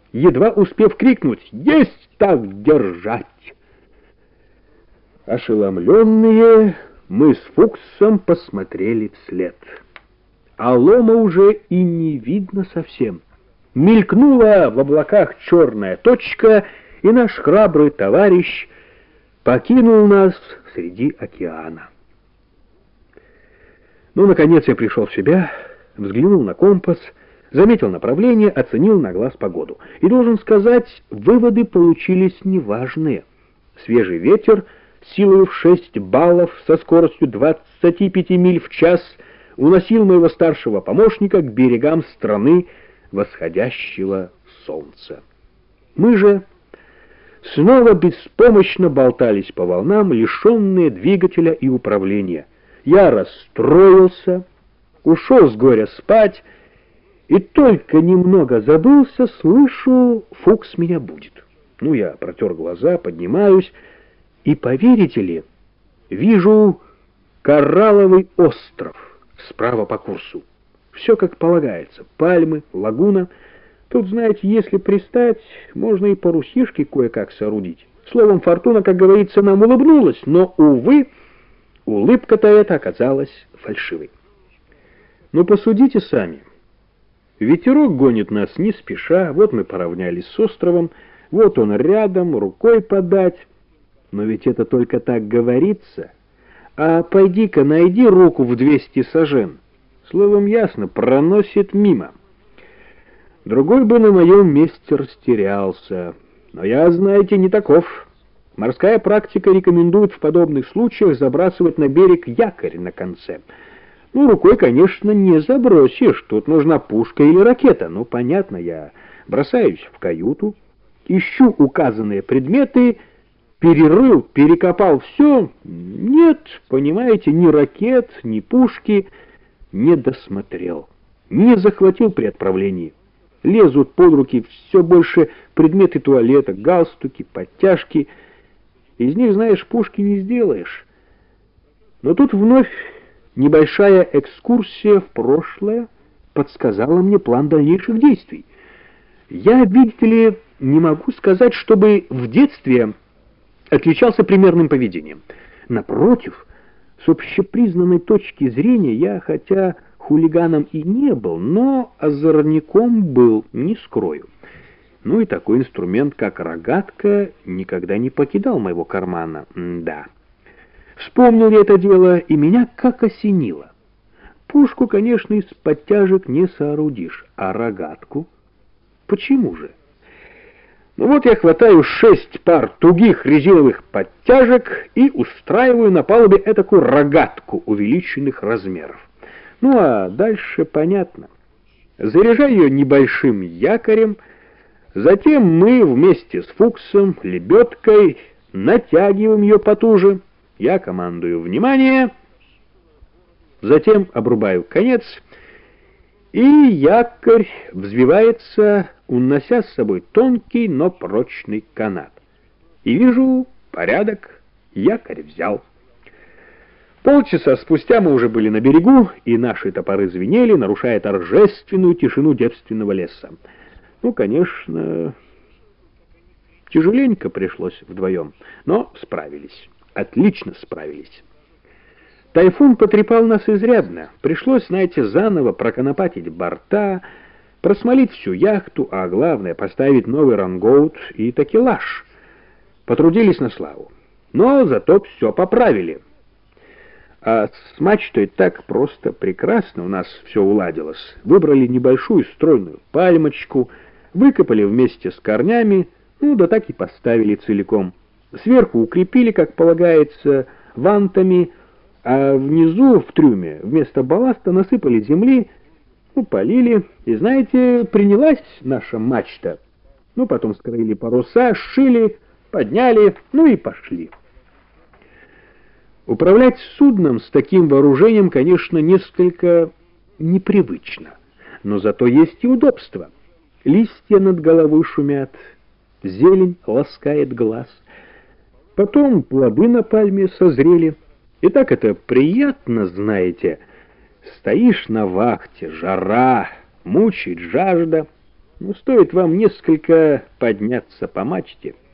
едва успев крикнуть «Есть так держать!». Ошеломленные, мы с Фуксом посмотрели вслед. А лома уже и не видно совсем. Мелькнула в облаках черная точка, и наш храбрый товарищ покинул нас среди океана. Ну, наконец я пришел в себя, взглянул на компас, заметил направление, оценил на глаз погоду. И должен сказать, выводы получились неважные. Свежий ветер, силой в 6 баллов, со скоростью 25 миль в час, уносил моего старшего помощника к берегам страны восходящего солнца. Мы же снова беспомощно болтались по волнам, лишенные двигателя и управления. Я расстроился, ушел с горя спать, и только немного забылся, слышу, Фукс меня будет. Ну, я протер глаза, поднимаюсь, и, поверите ли, вижу коралловый остров справа по курсу. Все как полагается, пальмы, лагуна. Тут, знаете, если пристать, можно и парусишки кое-как соорудить. Словом, фортуна, как говорится, нам улыбнулась, но, увы, улыбка-то эта оказалась фальшивой. Но посудите сами. Ветерок гонит нас не спеша, вот мы поравнялись с островом, вот он рядом, рукой подать. Но ведь это только так говорится. А пойди-ка найди руку в 200 сажен. Словом, ясно, проносит мимо. Другой бы на моем месте растерялся. Но я, знаете, не таков. Морская практика рекомендует в подобных случаях забрасывать на берег якорь на конце. Ну, рукой, конечно, не забросишь. Тут нужна пушка или ракета. Ну, понятно, я бросаюсь в каюту, ищу указанные предметы, перерыл, перекопал все. Нет, понимаете, ни ракет, ни пушки не досмотрел, не захватил при отправлении. Лезут под руки все больше предметы туалета, галстуки, подтяжки. Из них, знаешь, пушки не сделаешь. Но тут вновь небольшая экскурсия в прошлое подсказала мне план дальнейших действий. Я, видите ли, не могу сказать, чтобы в детстве отличался примерным поведением. Напротив, с общепризнанной точки зрения я, хотя хулиганом и не был, но озорником был, не скрою. Ну и такой инструмент, как рогатка, никогда не покидал моего кармана. Да. Вспомнил я это дело, и меня как осенило. Пушку, конечно, из подтяжек не соорудишь, а рогатку? Почему же? Ну вот я хватаю 6 пар тугих резиновых подтяжек и устраиваю на палубе этакую рогатку увеличенных размеров. Ну а дальше понятно. Заряжаю ее небольшим якорем, затем мы вместе с Фуксом, лебедкой, натягиваем ее потуже. Я командую «Внимание!», затем обрубаю конец, и якорь взвивается, унося с собой тонкий, но прочный канат. И вижу, порядок, якорь взял. Полчаса спустя мы уже были на берегу, и наши топоры звенели, нарушая торжественную тишину девственного леса. Ну, конечно, тяжеленько пришлось вдвоем, но справились, отлично справились. Тайфун потрепал нас изрядно. Пришлось, знаете, заново проконопатить борта, просмолить всю яхту, а главное, поставить новый рангоут и такелаж. Потрудились на славу. Но зато все поправили. А с мачтой так просто прекрасно у нас все уладилось. Выбрали небольшую стройную пальмочку, выкопали вместе с корнями, ну да так и поставили целиком. Сверху укрепили, как полагается, вантами, а внизу, в трюме, вместо балласта насыпали земли, ну, полили, и, знаете, принялась наша мачта. Ну, потом скроили паруса, сшили, подняли, ну и пошли. Управлять судном с таким вооружением, конечно, несколько непривычно, но зато есть и удобство. Листья над головой шумят, зелень ласкает глаз. Потом плоды на пальме созрели. И так это приятно, знаете. Стоишь на вахте, жара, мучает жажда. Ну, стоит вам несколько подняться по мачте,